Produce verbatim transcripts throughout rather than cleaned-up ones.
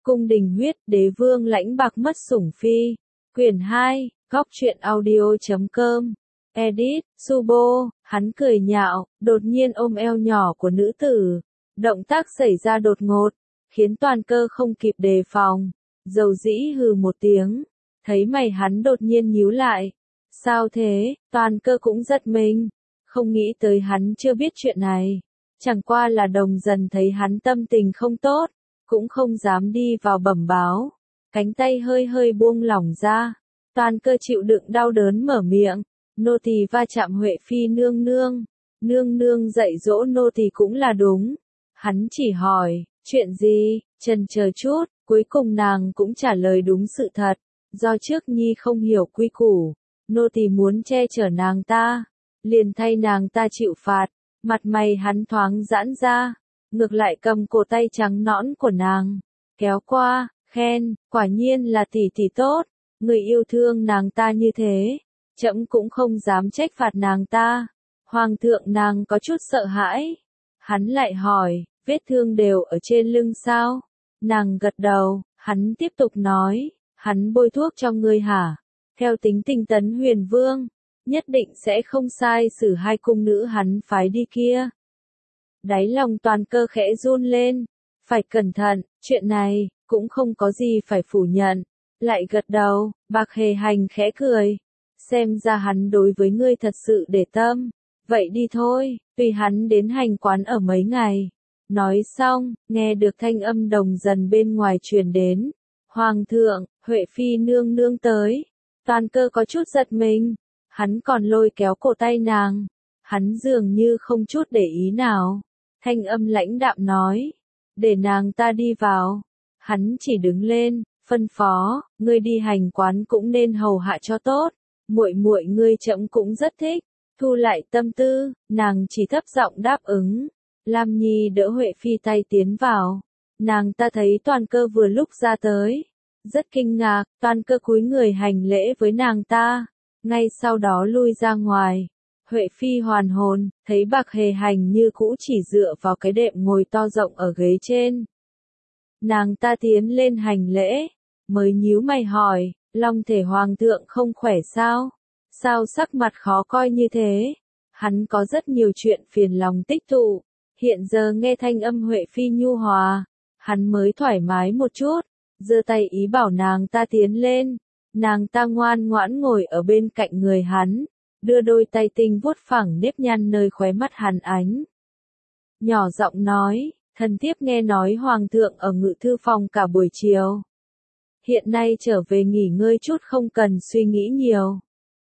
Cung đình huyết, đế vương lãnh bạc mất sủng phi. Quyển hai, góc truyện audio.com. Edit, Subo, hắn cười nhạo, đột nhiên ôm eo nhỏ của nữ tử. Động tác xảy ra đột ngột, khiến toàn cơ không kịp đề phòng. Dầu dĩ hừ một tiếng, thấy mày hắn đột nhiên nhíu lại. Sao thế, toàn cơ cũng giật mình, không nghĩ tới hắn chưa biết chuyện này. Chẳng qua là đồng dần thấy hắn tâm tình không tốt, cũng không dám đi vào bẩm báo. Cánh tay hơi hơi buông lỏng ra, toàn cơ chịu đựng đau đớn mở miệng. Nô tỳ va chạm Huệ Phi nương nương, nương nương dạy dỗ nô tỳ cũng là đúng. Hắn chỉ hỏi, chuyện gì, chần chờ chút, cuối cùng nàng cũng trả lời đúng sự thật. Do trước nhi không hiểu quy củ, nô tỳ muốn che chở nàng ta, liền thay nàng ta chịu phạt. Mặt mày hắn thoáng giãn ra, ngược lại cầm cổ tay trắng nõn của nàng, kéo qua, khen, quả nhiên là tỷ tỷ tốt, người yêu thương nàng ta như thế, trẫm cũng không dám trách phạt nàng ta. Hoàng thượng nàng có chút sợ hãi, hắn lại hỏi, vết thương đều ở trên lưng sao? Nàng gật đầu, hắn tiếp tục nói, hắn bôi thuốc cho ngươi hả? Theo tính tình Tấn Huyền Vương, nhất định sẽ không sai xử hai cung nữ hắn phái đi kia. Đáy lòng toàn cơ khẽ run lên, phải cẩn thận, chuyện này, cũng không có gì phải phủ nhận. Lại gật đầu, Bạc Hề Hành khẽ cười, xem ra hắn đối với ngươi thật sự để tâm, vậy đi thôi, tùy hắn đến hành quán ở mấy ngày. Nói xong, nghe được thanh âm đồng dần bên ngoài truyền đến. Hoàng thượng, Huệ Phi nương nương tới, toàn cơ có chút giật mình. Hắn còn lôi kéo cổ tay nàng, hắn dường như không chút để ý nào. Thanh âm lãnh đạm nói, để nàng ta đi vào. Hắn chỉ đứng lên, phân phó, ngươi đi hành quán cũng nên hầu hạ cho tốt. Muội muội ngươi trẫm cũng rất thích. Thu lại tâm tư, nàng chỉ thấp giọng đáp ứng. Lam Nhi đỡ Huệ Phi tay tiến vào. Nàng ta thấy toàn cơ vừa lúc ra tới, rất kinh ngạc, toàn cơ cúi người hành lễ với nàng ta. Ngay sau đó lui ra ngoài, Huệ Phi hoàn hồn, thấy Bạc Hề Hành như cũ chỉ dựa vào cái đệm ngồi to rộng ở ghế trên. Nàng ta tiến lên hành lễ, mới nhíu mày hỏi, Long thể hoàng thượng không khỏe sao? Sao sắc mặt khó coi như thế? Hắn có rất nhiều chuyện phiền lòng tích tụ, hiện giờ nghe thanh âm Huệ Phi nhu hòa, hắn mới thoải mái một chút, giơ tay ý bảo nàng ta tiến lên. Nàng ta ngoan ngoãn ngồi ở bên cạnh người hắn, đưa đôi tay tinh vuốt phẳng nếp nhăn nơi khóe mắt hắn ánh. Nhỏ giọng nói, thần thiếp nghe nói hoàng thượng ở ngự thư phòng cả buổi chiều. Hiện nay trở về nghỉ ngơi chút không cần suy nghĩ nhiều.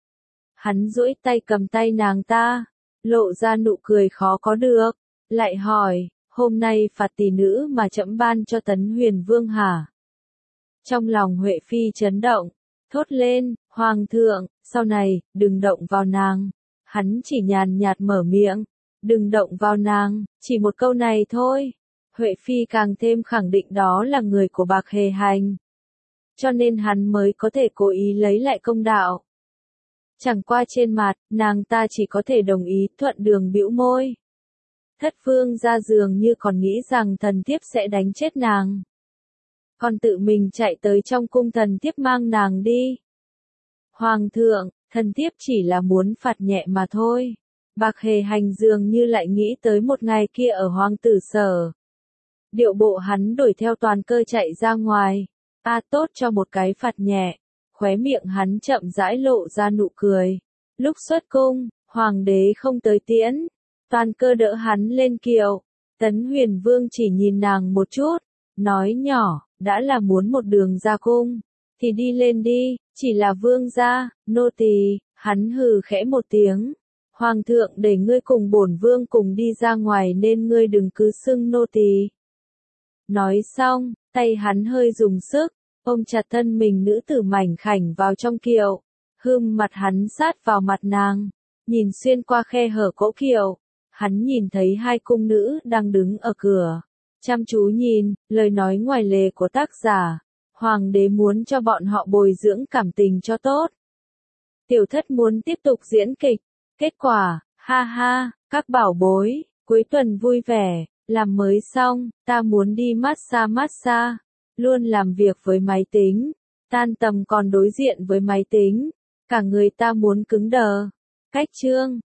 Hắn duỗi tay cầm tay nàng ta, lộ ra nụ cười khó có được, lại hỏi, hôm nay phạt tỷ nữ mà trẫm ban cho Tấn Huyền Vương hả? Trong lòng Huệ Phi chấn động, thốt lên, hoàng thượng, sau này, đừng động vào nàng. Hắn chỉ nhàn nhạt mở miệng, đừng động vào nàng, chỉ một câu này thôi. Huệ Phi càng thêm khẳng định đó là người của Bạc Hề Hành. Cho nên hắn mới có thể cố ý lấy lại công đạo. Chẳng qua trên mặt, nàng ta chỉ có thể đồng ý thuận đường bĩu môi. Thất vương ra giường như còn nghĩ rằng thần thiếp sẽ đánh chết nàng. Còn tự mình chạy tới trong cung thần thiếp mang nàng đi. Hoàng thượng, thần thiếp chỉ là muốn phạt nhẹ mà thôi. Bạc Hề Hành dường như lại nghĩ tới một ngày kia ở hoàng tử sở. Điệu bộ hắn đổi theo toàn cơ chạy ra ngoài. A tốt cho một cái phạt nhẹ. Khóe miệng hắn chậm rãi lộ ra nụ cười. Lúc xuất cung, hoàng đế không tới tiễn. Toàn cơ đỡ hắn lên kiệu. Tấn Huyền Vương chỉ nhìn nàng một chút, nói nhỏ, đã là muốn một đường ra cung, thì đi lên đi, chỉ là vương gia, nô tỳ. Hắn hừ khẽ một tiếng. Hoàng thượng để ngươi cùng bổn vương cùng đi ra ngoài nên ngươi đừng cứ xưng nô tỳ. Nói xong, tay hắn hơi dùng sức, ôm chặt thân mình nữ tử mảnh khảnh vào trong kiệu, hươm mặt hắn sát vào mặt nàng, nhìn xuyên qua khe hở cỗ kiệu, hắn nhìn thấy hai cung nữ đang đứng ở cửa, chăm chú nhìn, lời nói ngoài lề của tác giả, hoàng đế muốn cho bọn họ bồi dưỡng cảm tình cho tốt. Tiểu thất muốn tiếp tục diễn kịch, kết quả, ha ha, các bảo bối, cuối tuần vui vẻ, làm mới xong, ta muốn đi massage massage. luôn làm việc với máy tính, tan tầm còn đối diện với máy tính, cả người ta muốn cứng đờ. Cách chương